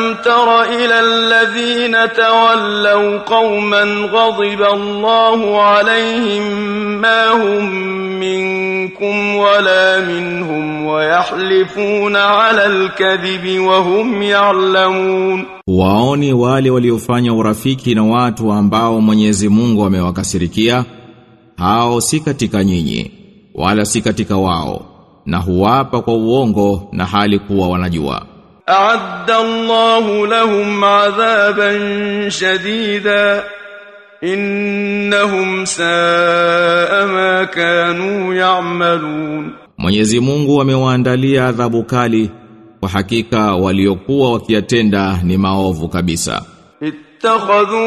ألم تر إلى الذين تولوا قوما غضب الله عليهم ما هم منكم ولا منهم ويحلفون على الكذب وهم يعلمون. Waoni wale waliofanya urafiki na watu ambao Mwenyezi Mungu amewakasirikia, hao si katika nyinyi wala si katika wao, na huwapa kwa uongo na hali kuwa wanajua. A'adda Allahu lahum 'adhaban shadida innahum sa'a ma kanu ya'malun. Mwenyezi Mungu amewaandalia adhabu kali, kwa hakika waliokuwa wakiyatenda ni maovu kabisa. Ittakhadhu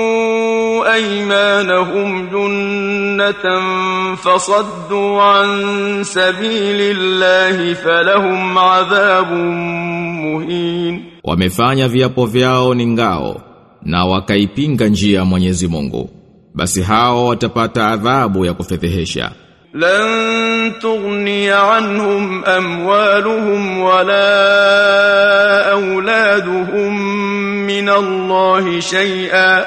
aymanahum junnatan fasaddu an sabilillahi falahum adhabun muhin. Wamefanya viapo vyao ni ngao na wakaipinga njia ya Mwenyezi Mungu, basi hao watapata adhabu ya kufedhehesha. Lan tughniya anhum amwaluhum wala auladuhum min Allahi shay'a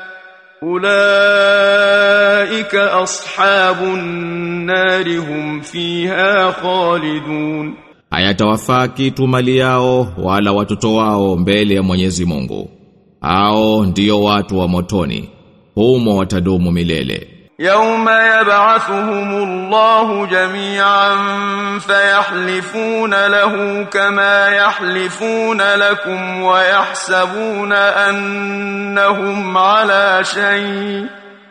ulaika ashabun nari hum fiha khalidun. Hayatawafaa kitu mali yao wala watoto wao mbele ya Mwenyezi Mungu, hao ndio watu wa motoni, humo watadumu milele. يوم يبعثهم الله جميعا فيحلفون له كما يحلفون لكم ويحسبون أنهم على شيء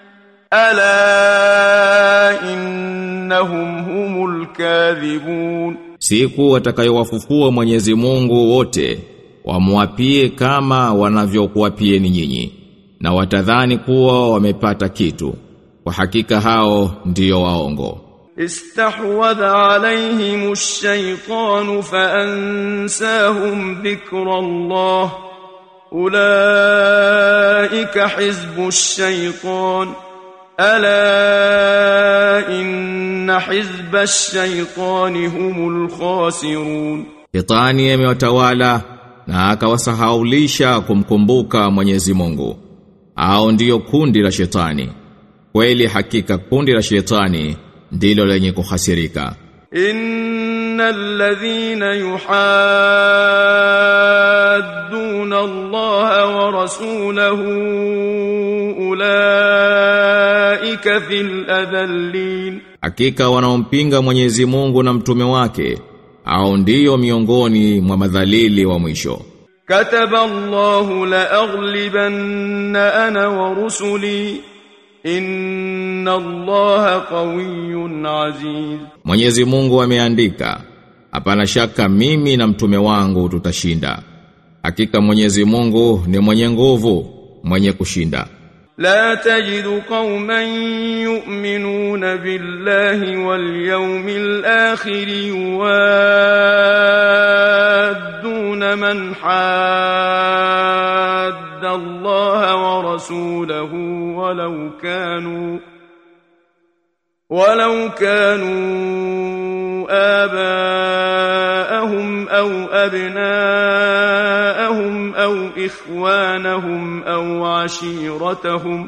ألا إنهم هم الكاذبون. Siku watakayowafufua Mwenyezi Mungu wote wamwapie kama wanavyokuapieni nyinyi, na watadhani kuwa wamepata kitu, kwa hakika hao ndio waongo. Istahwadha alayhimush shaytanu faansahum dhikra Allah ulaika hizbush shaytan ala inna hizbash shaytani humul khasirun. Shetani amewatawala na akawasahaulisha kumkumbuka Mwenyezi Mungu, hao ndio kundi la shetani. Kweli hakika kundi la shetani ndilo lenye kuhasirika. Innal ladhina yuhadduna Allaha wa rasulahu ulaika fil adhallin. Hakika wanaompinga Mwenyezi Mungu na mtume wake, hao ndio miongoni mwa madhalili wa mwisho. Kataba Allahu la aghlibanna ana wa rusuli inna Allaha qawiyyun aziz. Mwenyezi Mungu ameandika, hapana shaka mimi na mtume wangu tutashinda. Hakika Mwenyezi Mungu ni mwenye nguvu, mwenye kushinda. La tajidu qauman yu'minuna billahi wal yawmil akhir yuwadduna man hadda Allaha wa rasulahu walau kanu آباءهم أو أبناءهم أو إخوانهم أو عشيرتهم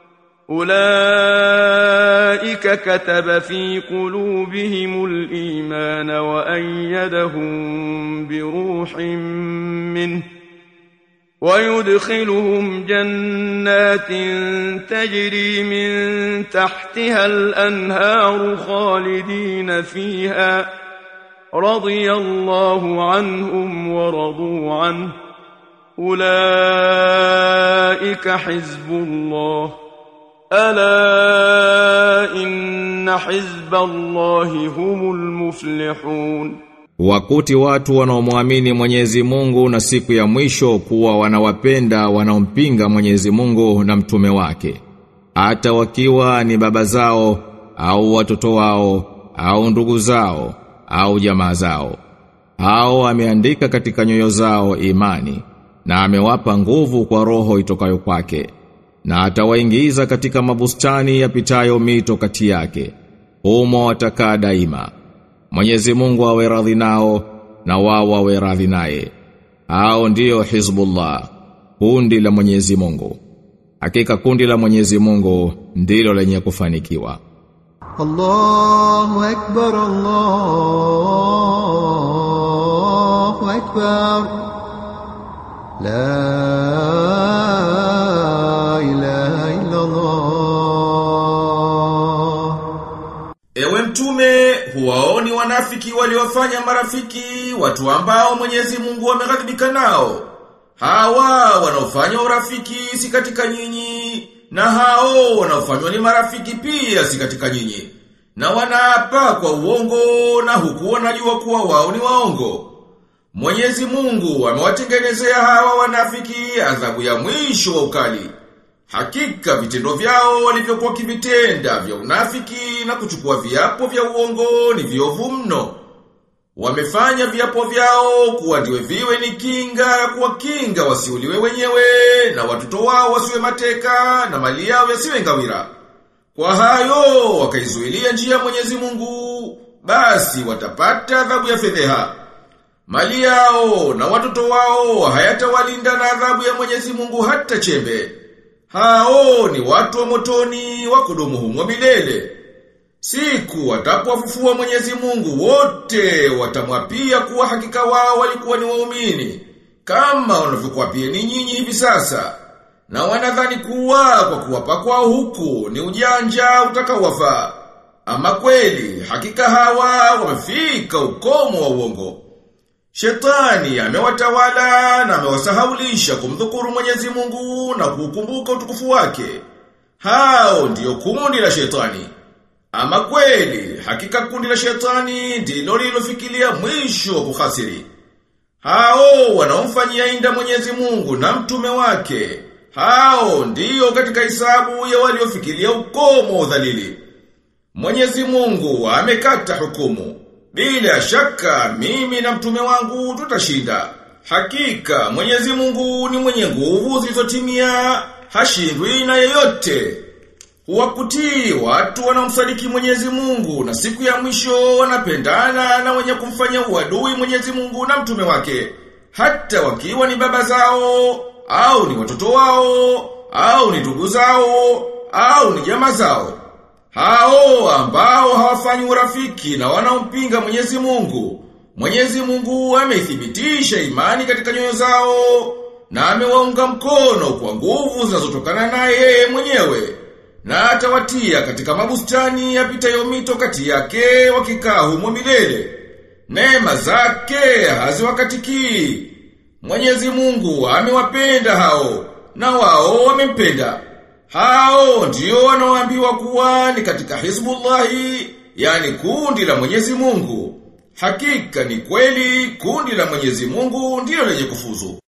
أولئك كتب في قلوبهم الإيمان وأيدهم بروح منه ويدخلهم جنات تجري من تحتها الأنهار خالدين فيها رضي الله عنهم ورضوا عنه أولئك حزب الله ألا إن حزب الله هم المفلحون. Wakuti watu wanaomwamini Mwenyezi Mungu na siku ya mwisho kuwa wanawapenda wanaompinga Mwenyezi Mungu na mtume wake, hata wakiwa ni baba zao au watoto wao au ndugu zao au jamaa zao. Hao ameandika katika nyoyo zao imani na amewapa nguvu kwa roho itokayo kwake, na atawaingiza katika mabustani yapitayo mito kati yake, humo watakaa daima. Mwenyezi Mungu awe radhi nao na wao wawe radhi naye. hao ndio Hizbullah, kundi la Mwenyezi Mungu. Hakika kundi la Mwenyezi Mungu ndilo lenye kufanikiwa. Allahu Akbar, Allahu Akbar, la ilaha illa Allah. Ewe Mtume, huwaoni wanafiki waliofanya marafiki watu ambao Mwenyezi Mungu ameghadhibika nao? Hawa wanaofanya urafiki si katika nyinyi, na hao wanaofanywa ni marafiki pia si katika nyinyi. Na wanaapa kwa uongo, na huku wanajua kuwa wao ni waongo. Mwenyezi Mungu amewatengenezea hawa wanafiki adhabu ya mwisho wa ukali. Hakika vitendo vyao walivyokuwa kivitenda vya unafiki na kuchukua viapo vya uongo ni viovu mno. Wamefanya viapo vyao kuwa ndiwe viwe ni kinga ya kuwakinga wasiuliwe wenyewe, na watoto wao wasiwe mateka, na mali yao yasiwe ngawira. Kwa hayo wakaizuilia njia ya Mwenyezi Mungu, basi watapata adhabu ya fedheha. Mali yao na watoto wao hayatawalinda na adhabu ya Mwenyezi Mungu hata chembe. Hao ni watu wa motoni wa kudumu humo milele. Siku watapowafufua Mwenyezi Mungu wote watamwapia kuwa hakika wao walikuwa ni waumini, kama wanavyokuapia ni nyinyi hivi sasa. Na wanadhani kuwa kwa kuwapa kwao huku ni ujanja utakaowafaa. Ama kweli hakika hawa wamefika ukomo wa uongo. Shetani amewatawala na amewasahaulisha kumdhukuru Mwenyezi Mungu na kukumbuka utukufu wake. Hao ndio kundi la Shetani. Ama kweli hakika kundi la Shetani ndilo lilofikiria mwisho wa kukhasiri. Hao wanaomfanyia inda Mwenyezi Mungu na mtume wake, hao ndio katika hisabu ya waliofikiria ukomo wa udhalili. Mwenyezi Mungu amekata hukumu. Bila shaka mimi na mtume wangu tutashinda. Hakika Mwenyezi Mungu ni mwenye nguvu zilizotimia, hashindwi na yeyote. Huwakutii watu wanaomsadiki Mwenyezi Mungu na siku ya mwisho wanapendana na wenye kumfanya uadui Mwenyezi Mungu na mtume wake, hata wakiwa ni baba zao, au ni watoto wao, au ni ndugu zao, au ni jamaa zao. Hao ambao hawafanyi urafiki na wanaompinga Mwenyezi Mungu, Mwenyezi Mungu ameithibitisha imani katika nyoyo zao, na amewaunga mkono kwa nguvu zinazotokana naye mwenyewe. Na atawatia katika mabustani yapitayo mito kati yake wakikaa humo milele. Neema zake haziwakatiki. Mwenyezi Mungu amewapenda hao, na wao wamempenda. Hao ndio wanaoambiwa kuwa ni katika Hizbullahi, yani kundi la Mwenyezi Mungu. Hakika ni kweli kundi la Mwenyezi Mungu ndio lenye kufuzu.